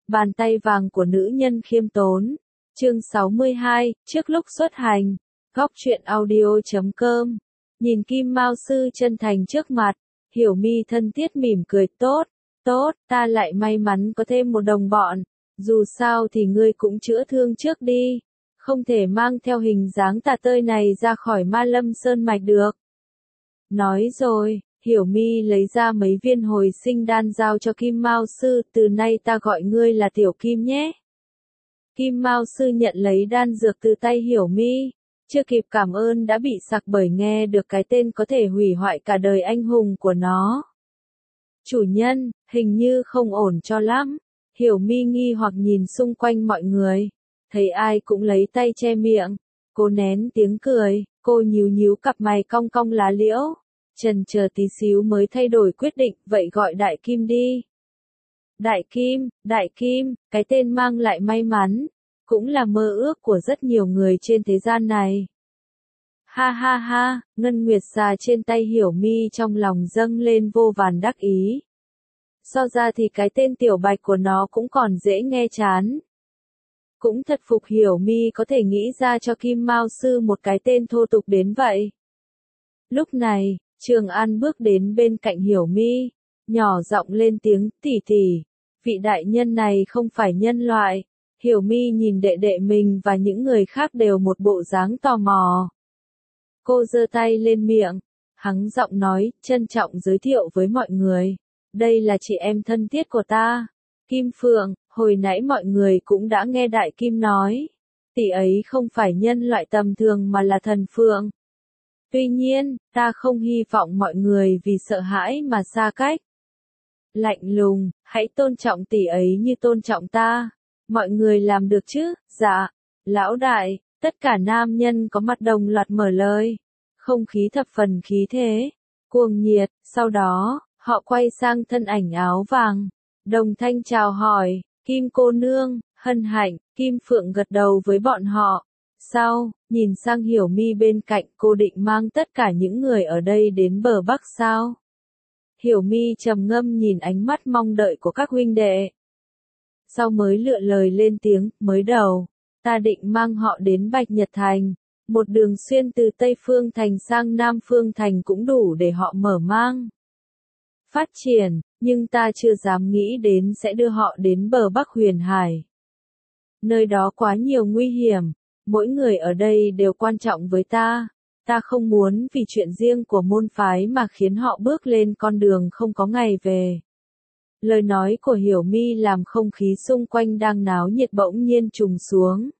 Bàn tay vàng của nữ nhân khiêm tốn. Chương 62, trước lúc xuất hành. Góc truyện audio.com. Nhìn Kim Mao sư chân thành trước mặt, Hiểu Mi thân thiết mỉm cười, tốt, ta lại may mắn có thêm một đồng bọn. Dù sao thì ngươi cũng chữa thương trước đi, không thể mang theo hình dáng tà tơi này ra khỏi Ma Lâm Sơn mạch được. Nói rồi, Hiểu Mi lấy ra mấy viên hồi sinh đan giao cho Kim Mao sư, từ nay ta gọi ngươi là Tiểu Kim nhé. Kim Mao sư nhận lấy đan dược từ tay Hiểu Mi, chưa kịp cảm ơn đã bị sặc bởi nghe được cái tên có thể hủy hoại cả đời anh hùng của nó. Chủ nhân, hình như không ổn cho lắm. Hiểu Mi nghi hoặc nhìn xung quanh mọi người, thấy ai cũng lấy tay che miệng. Cô nén tiếng cười, cô nhíu cặp mày cong cong lá liễu, chần chờ tí xíu mới thay đổi quyết định, vậy gọi Đại Kim đi. Đại Kim, cái tên mang lại may mắn, cũng là mơ ước của rất nhiều người trên thế gian này. Ha ha ha, ngân nguyệt xà trên tay Hiểu Mi trong lòng dâng lên vô vàn đắc ý. So ra thì cái tên Tiểu Bạch của nó cũng còn dễ nghe chán. Cũng thật phục Hiểu Mi có thể nghĩ ra cho Kim Mao sư một cái tên thô tục đến vậy. Lúc này, Trường An bước đến bên cạnh Hiểu Mi, nhỏ giọng lên tiếng, tỷ, vị đại nhân này không phải nhân loại. Hiểu Mi nhìn đệ đệ mình và những người khác đều một bộ dáng tò mò. Cô giơ tay lên miệng, hắng giọng nói, trân trọng giới thiệu với mọi người. Đây là chị em thân thiết của ta, Kim Phượng, hồi nãy mọi người cũng đã nghe Đại Kim nói. Tỷ ấy không phải nhân loại tầm thường mà là thần phượng. Tuy nhiên, ta không hy vọng mọi người vì sợ hãi mà xa cách. Lạnh lùng, hãy tôn trọng tỷ ấy như tôn trọng ta. Mọi người làm được chứ? Dạ. Lão đại, tất cả nam nhân có mặt đồng loạt mở lời. Không khí thập phần khí thế, cuồng nhiệt, sau đó, họ quay sang thân ảnh áo vàng. Đồng thanh chào hỏi, Kim cô nương, hân hạnh, Kim Phượng gật đầu với bọn họ. Sau, nhìn sang Hiểu Mi bên cạnh, cô định mang tất cả những người ở đây đến bờ Bắc sao? Hiểu Mi trầm ngâm nhìn ánh mắt mong đợi của các huynh đệ. Sau mới lựa lời lên tiếng, mới đầu, ta định mang họ đến Bạch Nhật Thành, một đường xuyên từ Tây Phương Thành sang Nam Phương Thành cũng đủ để họ mở mang phát triển, nhưng ta chưa dám nghĩ đến sẽ đưa họ đến bờ Bắc Huyền Hải. Nơi đó quá nhiều nguy hiểm, mỗi người ở đây đều quan trọng với ta không muốn vì chuyện riêng của môn phái mà khiến họ bước lên con đường không có ngày về. Lời nói của Hiểu Mi làm không khí xung quanh đang náo nhiệt bỗng nhiên trùng xuống.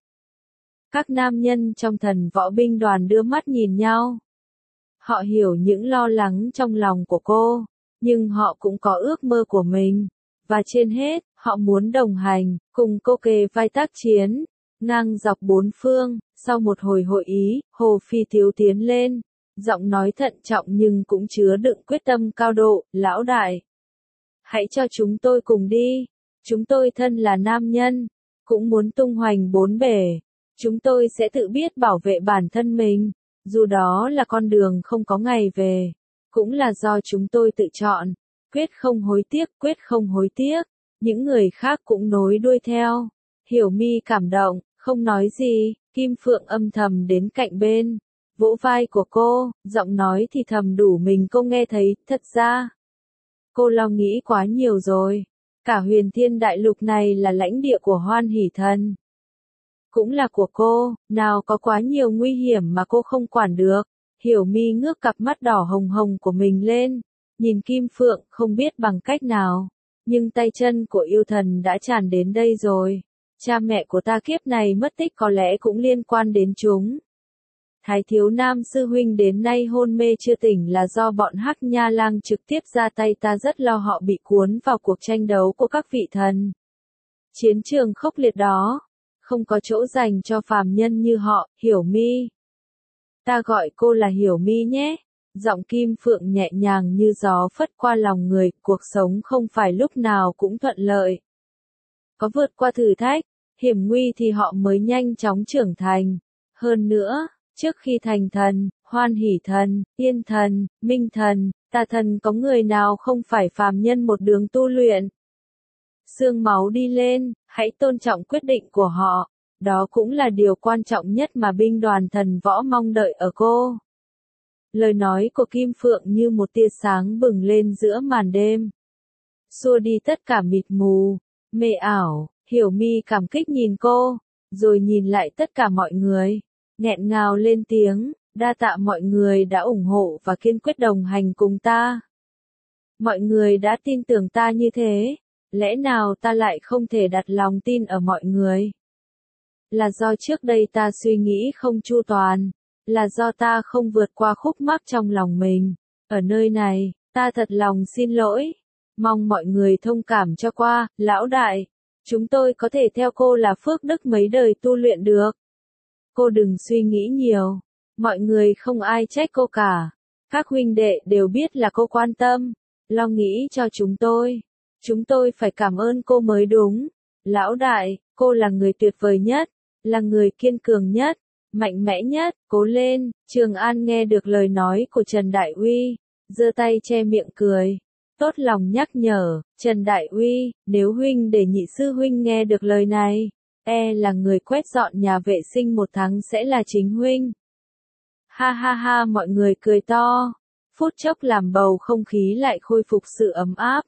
Các nam nhân trong thần võ binh đoàn đưa mắt nhìn nhau. Họ hiểu những lo lắng trong lòng của cô, nhưng họ cũng có ước mơ của mình. Và trên hết, họ muốn đồng hành, cùng cô kề vai tác chiến, ngang dọc bốn phương. Sau một hồi hội ý, Hồ Phi Thiếu tiến lên, giọng nói thận trọng nhưng cũng chứa đựng quyết tâm cao độ, lão đại. Hãy cho chúng tôi cùng đi, chúng tôi thân là nam nhân, cũng muốn tung hoành bốn bể. Chúng tôi sẽ tự biết bảo vệ bản thân mình, dù đó là con đường không có ngày về, cũng là do chúng tôi tự chọn, quyết không hối tiếc. Những người khác cũng nối đuôi theo. Hiểu Mi cảm động, không nói gì, Kim Phượng âm thầm đến cạnh bên, vỗ vai của cô, giọng nói thì thầm đủ mình cô nghe thấy, thật ra. Cô lo nghĩ quá nhiều rồi, cả huyền thiên đại lục này là lãnh địa của Hoan Hỷ Thần. Cũng là của cô, nào có quá nhiều nguy hiểm mà cô không quản được. Hiểu Mi ngước cặp mắt đỏ hồng hồng của mình lên, nhìn Kim Phượng không biết bằng cách nào, nhưng tay chân của yêu thần đã tràn đến đây rồi. Cha mẹ của ta kiếp này mất tích có lẽ cũng liên quan đến chúng. Thái thiếu nam sư huynh đến nay hôn mê chưa tỉnh là do bọn Hắc Nha Lang trực tiếp ra tay, ta rất lo họ bị cuốn vào cuộc tranh đấu của các vị thần. Chiến trường khốc liệt đó, không có chỗ dành cho phàm nhân như họ, Hiểu Mi. Ta gọi cô là Hiểu Mi nhé. Giọng Kim Phượng nhẹ nhàng như gió phất qua lòng người, cuộc sống không phải lúc nào cũng thuận lợi. Có vượt qua thử thách, hiểm nguy thì họ mới nhanh chóng trưởng thành. Hơn nữa, trước khi thành thần, Hoan Hỷ Thần, Yên Thần, Minh Thần, Tà Thần có người nào không phải phàm nhân một đường tu luyện. xương máu đi lên, hãy tôn trọng quyết định của họ. Đó cũng là điều quan trọng nhất mà binh đoàn thần võ mong đợi ở cô. Lời nói của Kim Phượng như một tia sáng bừng lên giữa màn đêm. Xua đi tất cả mịt mù, mê ảo, Hiểu Mi cảm kích nhìn cô, rồi nhìn lại tất cả mọi người, nghẹn ngào lên tiếng, đa tạ mọi người đã ủng hộ và kiên quyết đồng hành cùng ta. Mọi người đã tin tưởng ta như thế, lẽ nào ta lại không thể đặt lòng tin ở mọi người? Là do trước đây ta suy nghĩ không chu toàn, là do ta không vượt qua khúc mắc trong lòng mình. Ở nơi này, ta thật lòng xin lỗi. Mong mọi người thông cảm cho qua, lão đại. Chúng tôi có thể theo cô là phước đức mấy đời tu luyện được. Cô đừng suy nghĩ nhiều. Mọi người không ai trách cô cả. Các huynh đệ đều biết là cô quan tâm, lo nghĩ cho chúng tôi. Chúng tôi phải cảm ơn cô mới đúng. Lão đại, cô là người tuyệt vời nhất, là người kiên cường nhất, mạnh mẽ nhất, cố lên. Trường An nghe được lời nói của Trần Đại Uy, giơ tay che miệng cười. Tốt lòng nhắc nhở, Trần Đại Uy, nếu huynh để nhị sư huynh nghe được lời này, là người quét dọn nhà vệ sinh 1 tháng sẽ là chính huynh. Ha ha ha, mọi người cười to. Phút chốc làm bầu không khí lại khôi phục sự ấm áp.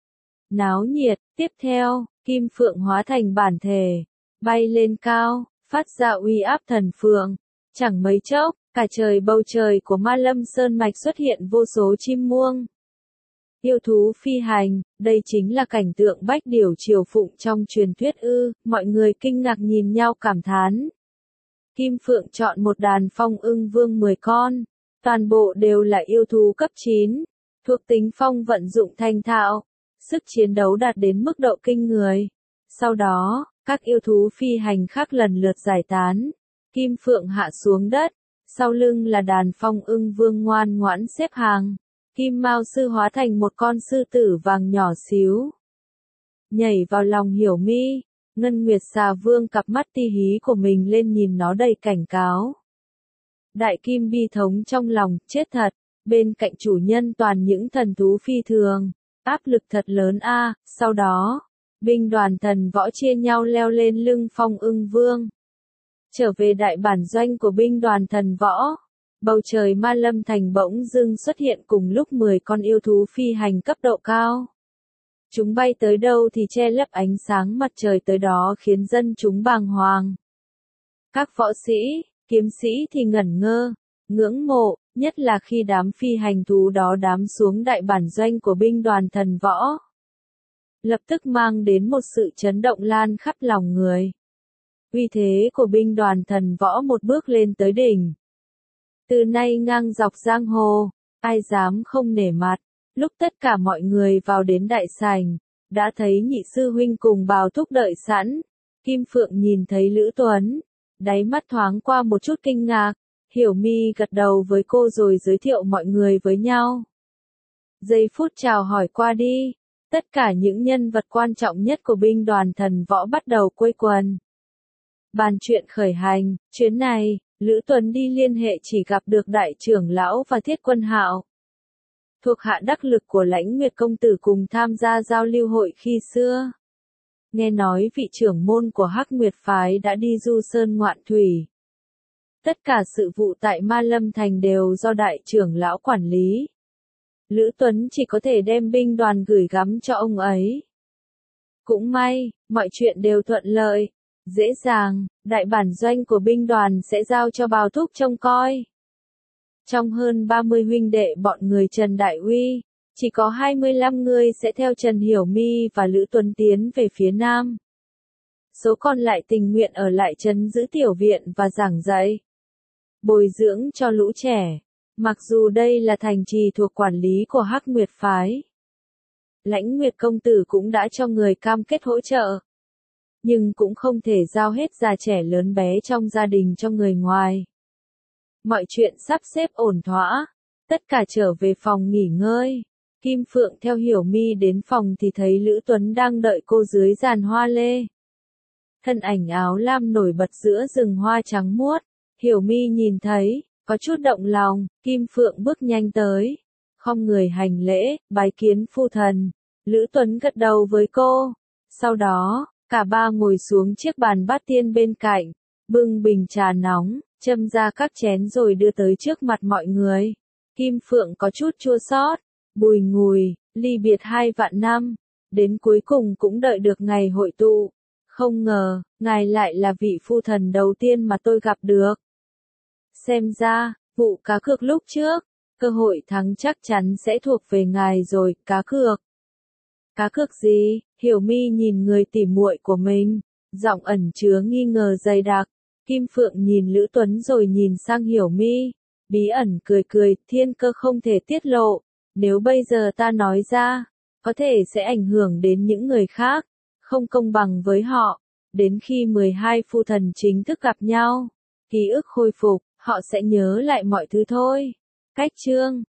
Náo nhiệt, tiếp theo, Kim Phượng hóa thành bản thể, bay lên cao, phát ra uy áp thần phượng. Chẳng mấy chốc, cả bầu trời của Ma Lâm Sơn Mạch xuất hiện vô số chim muông. Yêu thú phi hành, đây chính là cảnh tượng bách điểu triều phụng trong truyền thuyết ư, mọi người kinh ngạc nhìn nhau cảm thán. Kim Phượng chọn một đàn phong ưng vương 10 con, toàn bộ đều là yêu thú cấp 9, thuộc tính phong vận dụng thành thạo, sức chiến đấu đạt đến mức độ kinh người. Sau đó, các yêu thú phi hành khác lần lượt giải tán, Kim Phượng hạ xuống đất, sau lưng là đàn phong ưng vương ngoan ngoãn xếp hàng. Kim Mao Sư hóa thành một con sư tử vàng nhỏ xíu, nhảy vào lòng Hiểu Mi. Ngân Nguyệt Xà vương cặp mắt ti hí của mình lên nhìn nó đầy cảnh cáo. Đại Kim bi thống trong lòng, chết thật, bên cạnh chủ nhân toàn những thần thú phi thường, áp lực thật lớn a. Sau đó, binh đoàn thần võ chia nhau leo lên lưng phong ưng vương. Trở về đại bản doanh của binh đoàn thần võ. Bầu trời Ma Lâm Thành bỗng dưng xuất hiện cùng lúc 10 con yêu thú phi hành cấp độ cao. Chúng bay tới đâu thì che lấp ánh sáng mặt trời tới đó khiến dân chúng bàng hoàng. Các võ sĩ, kiếm sĩ thì ngẩn ngơ, ngưỡng mộ, nhất là khi đám phi hành thú đó đám xuống đại bản doanh của binh đoàn thần võ. Lập tức mang đến một sự chấn động lan khắp lòng người. Uy thế của binh đoàn thần võ một bước lên tới đỉnh. Từ nay ngang dọc giang hồ, ai dám không nể mặt. Lúc tất cả mọi người vào đến đại sảnh, đã thấy nhị sư huynh cùng Bào Thúc đợi sẵn. Kim Phượng nhìn thấy Lữ Tuấn, đáy mắt thoáng qua một chút kinh ngạc. Hiểu Mi gật đầu với cô rồi giới thiệu mọi người với nhau. Giây phút chào hỏi qua đi, tất cả những nhân vật quan trọng nhất của binh đoàn thần võ bắt đầu quây quần. Bàn chuyện khởi hành, chuyến này, Lữ Tuấn đi liên hệ chỉ gặp được đại trưởng lão và Thiết Quân Hạo. Thuộc hạ đắc lực của Lãnh Nguyệt công tử cùng tham gia giao lưu hội khi xưa. Nghe nói vị trưởng môn của Hắc Nguyệt phái đã đi du sơn ngoạn thủy. Tất cả sự vụ tại Ma Lâm Thành đều do đại trưởng lão quản lý. Lữ Tuấn chỉ có thể đem binh đoàn gửi gắm cho ông ấy. Cũng may, mọi chuyện đều thuận lợi, dễ dàng, đại bản doanh của binh đoàn sẽ giao cho Bào Thúc trông coi. Trong hơn 30 huynh đệ bọn người Trần Đại Uy, chỉ có 25 người sẽ theo Trần Hiểu Mi và Lữ Tuấn tiến về phía Nam. Số còn lại tình nguyện ở lại trấn giữ tiểu viện và giảng dạy, bồi dưỡng cho lũ trẻ. Mặc dù đây là thành trì thuộc quản lý của Hắc Nguyệt phái, Lãnh Nguyệt công tử cũng đã cho người cam kết hỗ trợ. Nhưng cũng không thể giao hết già trẻ lớn bé trong gia đình cho người ngoài. Mọi chuyện sắp xếp ổn thỏa, tất cả trở về phòng nghỉ ngơi. Kim Phượng theo Hiểu Mi đến phòng thì thấy Lữ Tuấn đang đợi cô dưới giàn hoa lê. Thân ảnh áo lam nổi bật giữa rừng hoa trắng muốt, Hiểu Mi nhìn thấy, có chút động lòng. Kim Phượng bước nhanh tới, khom người hành lễ, bái kiến phu thần. Lữ Tuấn gật đầu với cô, Sau đó, cả ba ngồi xuống chiếc bàn bát tiên bên cạnh, bưng bình trà nóng, châm ra các chén rồi đưa tới trước mặt mọi người. Kim Phượng có chút chua xót, bùi ngùi, ly biệt 2 vạn năm, đến cuối cùng cũng đợi được ngày hội tụ. Không ngờ, ngài lại là vị phu thần đầu tiên mà tôi gặp được. Xem ra, vụ cá cược lúc trước, cơ hội thắng chắc chắn sẽ thuộc về ngài rồi, cá cược. Cá cược gì? Hiểu Mi nhìn người tỉ muội của mình, giọng ẩn chứa nghi ngờ dày đặc. Kim Phượng nhìn Lữ Tuấn rồi nhìn sang Hiểu Mi, bí ẩn cười cười, thiên cơ không thể tiết lộ, nếu bây giờ ta nói ra, có thể sẽ ảnh hưởng đến những người khác, không công bằng với họ. Đến khi 12 phu thần chính thức gặp nhau, ký ức khôi phục, họ sẽ nhớ lại mọi thứ thôi. Cách chương